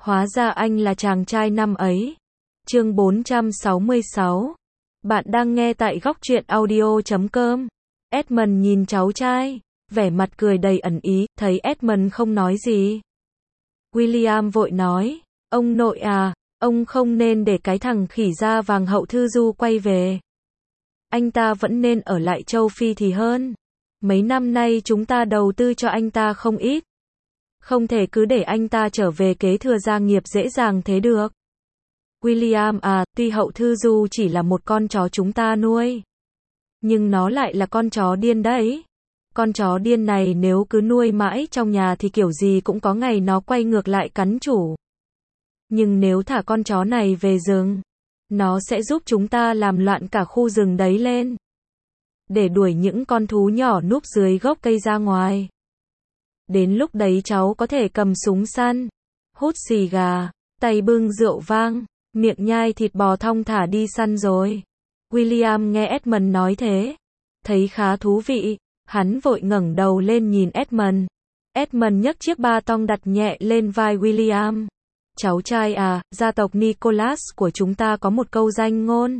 Hóa ra anh là chàng trai năm ấy. Chương 466. Bạn đang nghe tại góc truyện audio.com. Edmund nhìn cháu trai, vẻ mặt cười đầy ẩn ý, thấy Edmund không nói gì. William vội nói, ông nội à, ông không nên để cái thằng khỉ da vàng Hậu Thư Du quay về. Anh ta vẫn nên ở lại châu Phi thì hơn. Mấy năm nay chúng ta đầu tư cho anh ta không ít. Không thể cứ để anh ta trở về kế thừa gia nghiệp dễ dàng thế được. William à, tuy Hậu Thư Du chỉ là một con chó chúng ta nuôi, nhưng nó lại là con chó điên đấy. Con chó điên này nếu cứ nuôi mãi trong nhà thì kiểu gì cũng có ngày nó quay ngược lại cắn chủ. Nhưng nếu thả con chó này về rừng, nó sẽ giúp chúng ta làm loạn cả khu rừng đấy lên, để đuổi những con thú nhỏ núp dưới gốc cây ra ngoài. Đến lúc đấy cháu có thể cầm súng săn, hút xì gà, tay bưng rượu vang, miệng nhai thịt bò thong thả đi săn rồi. William nghe Edmund nói thế, thấy khá thú vị, hắn vội ngẩng đầu lên nhìn Edmund. Edmund nhấc chiếc ba tong đặt nhẹ lên vai William. Cháu trai à, gia tộc Nicholas của chúng ta có một câu danh ngôn.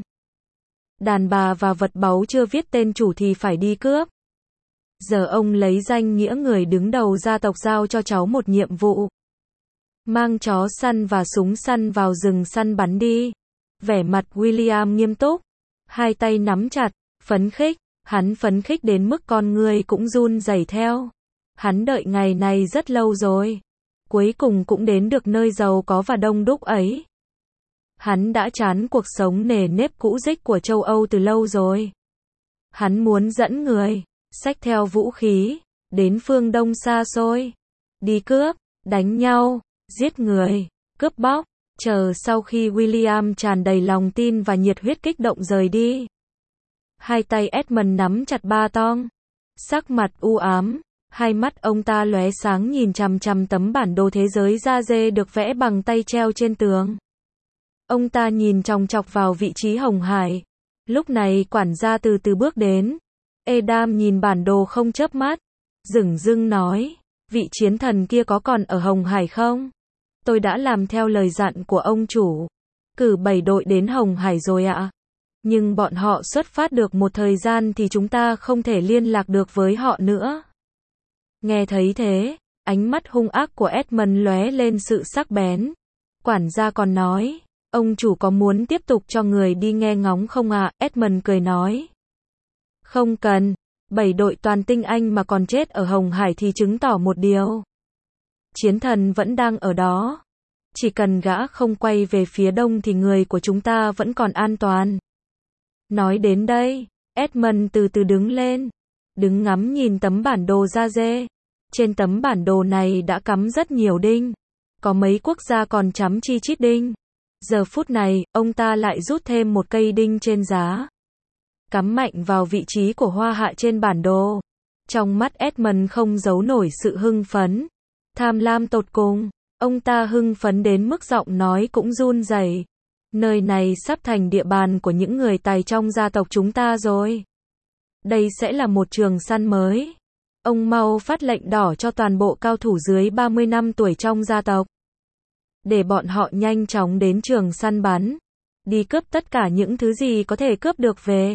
Đàn bà và vật báu chưa viết tên chủ thì phải đi cướp. Giờ ông lấy danh nghĩa người đứng đầu gia tộc giao cho cháu một nhiệm vụ. Mang chó săn và súng săn vào rừng săn bắn đi. Vẻ mặt William nghiêm túc, hai tay nắm chặt, phấn khích, hắn phấn khích đến mức con người cũng run rẩy theo. Hắn đợi ngày này rất lâu rồi, cuối cùng cũng đến được nơi giàu có và đông đúc ấy. Hắn đã chán cuộc sống nề nếp cũ rích của châu Âu từ lâu rồi. Hắn muốn dẫn người, xách theo vũ khí, đến phương Đông xa xôi, đi cướp, đánh nhau, giết người, cướp bóc. Chờ sau khi William tràn đầy lòng tin và nhiệt huyết kích động rời đi, hai tay Edmund nắm chặt ba tong, sắc mặt u ám, hai mắt ông ta lóe sáng nhìn chằm chằm tấm bản đồ thế giới da dê được vẽ bằng tay treo trên tường. Ông ta nhìn chòng chọc vào vị trí Hồng Hải. Lúc này quản gia từ từ bước đến. Edam nhìn bản đồ không chớp mắt, dửng dưng nói, vị chiến thần kia có còn ở Hồng Hải không? Tôi đã làm theo lời dặn của ông chủ, cử 7 đội đến Hồng Hải rồi ạ. Nhưng bọn họ xuất phát được một thời gian thì chúng ta không thể liên lạc được với họ nữa. Nghe thấy thế, ánh mắt hung ác của Edmund lóe lên sự sắc bén. Quản gia còn nói, ông chủ có muốn tiếp tục cho người đi nghe ngóng không ạ? Edmund cười nói, không cần, 7 đội toàn tinh Anh mà còn chết ở Hồng Hải thì chứng tỏ một điều. Chiến thần vẫn đang ở đó. Chỉ cần gã không quay về phía đông thì người của chúng ta vẫn còn an toàn. Nói đến đây, Edmund từ từ đứng lên, đứng ngắm nhìn tấm bản đồ da dê. Trên tấm bản đồ này đã cắm rất nhiều đinh. Có mấy quốc gia còn chấm chi chít đinh. Giờ phút này, ông ta lại rút thêm một cây đinh trên giá, cắm mạnh vào vị trí của Hoa Hạ trên bản đồ. Trong mắt Edmund không giấu nổi sự hưng phấn, tham lam tột cùng. Ông ta hưng phấn đến mức giọng nói cũng run rẩy. Nơi này sắp thành địa bàn của những người tài trong gia tộc chúng ta rồi. Đây sẽ là một trường săn mới. Ông mau phát lệnh đỏ cho toàn bộ cao thủ dưới 30 năm tuổi trong gia tộc, để bọn họ nhanh chóng đến trường săn bắn, đi cướp tất cả những thứ gì có thể cướp được về.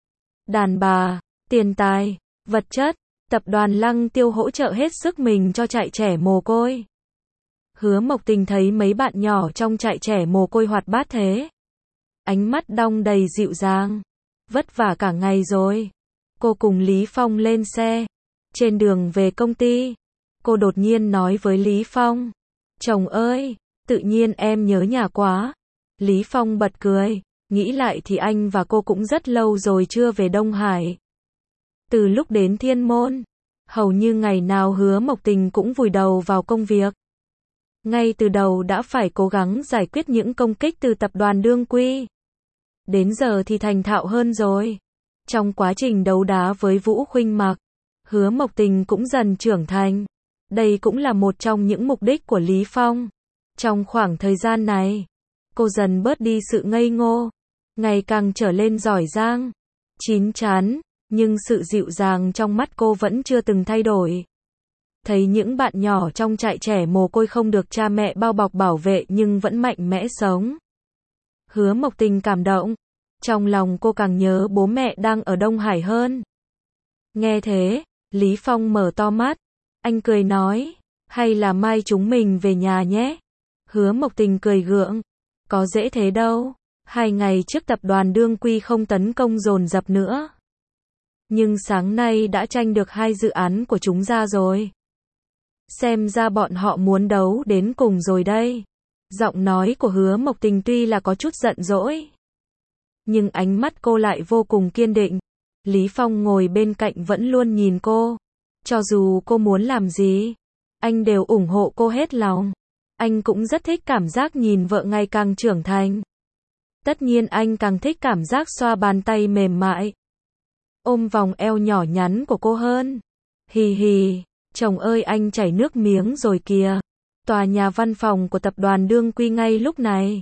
Đàn bà, tiền tài, vật chất, tập đoàn Lăng Tiêu hỗ trợ hết sức mình cho trại trẻ mồ côi. Hứa Mộc Tình thấy mấy bạn nhỏ trong trại trẻ mồ côi hoạt bát thế, ánh mắt đong đầy dịu dàng. Vất vả cả ngày rồi. Cô cùng Lý Phong lên xe. Trên đường về công ty, cô đột nhiên nói với Lý Phong, chồng ơi, tự nhiên em nhớ nhà quá. Lý Phong bật cười, nghĩ lại thì anh và cô cũng rất lâu rồi chưa về Đông Hải. Từ lúc đến Thiên Môn, hầu như ngày nào Hứa Mộc Tình cũng vùi đầu vào công việc. Ngay từ đầu đã phải cố gắng giải quyết những công kích từ tập đoàn Đương Quy. Đến giờ thì thành thạo hơn rồi. Trong quá trình đấu đá với Vũ Khuynh Mặc, Hứa Mộc Tình cũng dần trưởng thành. Đây cũng là một trong những mục đích của Lý Phong. Trong khoảng thời gian này, cô dần bớt đi sự ngây ngô, ngày càng trở lên giỏi giang, chín chắn, nhưng sự dịu dàng trong mắt cô vẫn chưa từng thay đổi. thấy những bạn nhỏ trong trại trẻ mồ côi không được cha mẹ bao bọc bảo vệ nhưng vẫn mạnh mẽ sống. Hứa Mộc Tình cảm động, trong lòng cô càng nhớ bố mẹ đang ở Đông Hải hơn. Nghe thế, Lý Phong mở to mắt, anh cười nói, hay là mai chúng mình về nhà nhé. Hứa Mộc Tình cười gượng, có dễ thế đâu, 2 ngày trước tập đoàn Đương Quy không tấn công dồn dập nữa. Nhưng sáng nay đã tranh được 2 dự án của chúng ra rồi. Xem ra bọn họ muốn đấu đến cùng rồi đây. Giọng nói của Hứa Mộc Tình tuy là có chút giận dỗi, nhưng ánh mắt cô lại vô cùng kiên định. Lý Phong ngồi bên cạnh vẫn luôn nhìn cô. Cho dù cô muốn làm gì, anh đều ủng hộ cô hết lòng. Anh cũng rất thích cảm giác nhìn vợ ngày càng trưởng thành. Tất nhiên anh càng thích cảm giác xoa bàn tay mềm mại, ôm vòng eo nhỏ nhắn của cô hơn. Hì hì, chồng ơi anh chảy nước miếng rồi kìa. Tòa nhà văn phòng của tập đoàn Đương Quy ngay lúc này.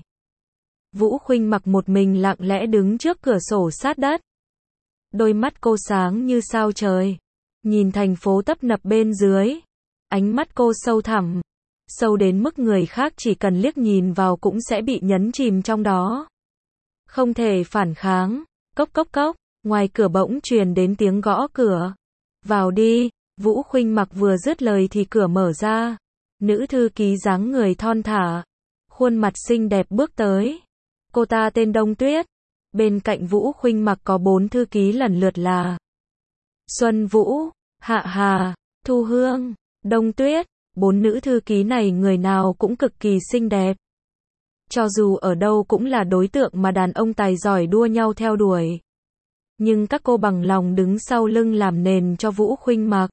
Vũ Khuynh Mặc một mình lặng lẽ đứng trước cửa sổ sát đất. Đôi mắt cô sáng như sao trời, nhìn thành phố tấp nập bên dưới. Ánh mắt cô sâu thẳm, sâu đến mức người khác chỉ cần liếc nhìn vào cũng sẽ bị nhấn chìm trong đó. Không thể phản kháng. Cốc cốc cốc, ngoài cửa bỗng truyền đến tiếng gõ cửa. Vào đi. Vũ Khuynh Mặc vừa dứt lời thì cửa mở ra. Nữ thư ký dáng người thon thả, khuôn mặt xinh đẹp bước tới. Cô ta tên Đông Tuyết. Bên cạnh Vũ Khuynh Mặc có 4 thư ký lần lượt là Xuân Vũ, Hạ Hà, Thu Hương, Đông Tuyết. 4 nữ thư ký này người nào cũng cực kỳ xinh đẹp. Cho dù ở đâu cũng là đối tượng mà đàn ông tài giỏi đua nhau theo đuổi. Nhưng các cô bằng lòng đứng sau lưng làm nền cho Vũ Khuynh Mặc.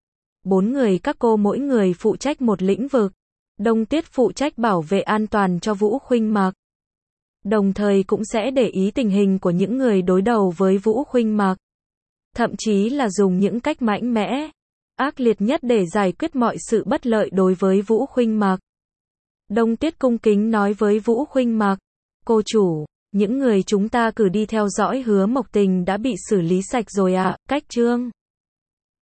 4 người các cô mỗi người phụ trách một lĩnh vực. Đông Tuyết phụ trách bảo vệ an toàn cho Vũ Khuynh Mặc, đồng thời cũng sẽ để ý tình hình của những người đối đầu với Vũ Khuynh Mặc. Thậm chí là dùng những cách mạnh mẽ, ác liệt nhất để giải quyết mọi sự bất lợi đối với Vũ Khuynh Mặc. Đông Tuyết cung kính nói với Vũ Khuynh Mặc, cô chủ, những người chúng ta cử đi theo dõi Hứa Mộc Tình đã bị xử lý sạch rồi ạ. Cách Trương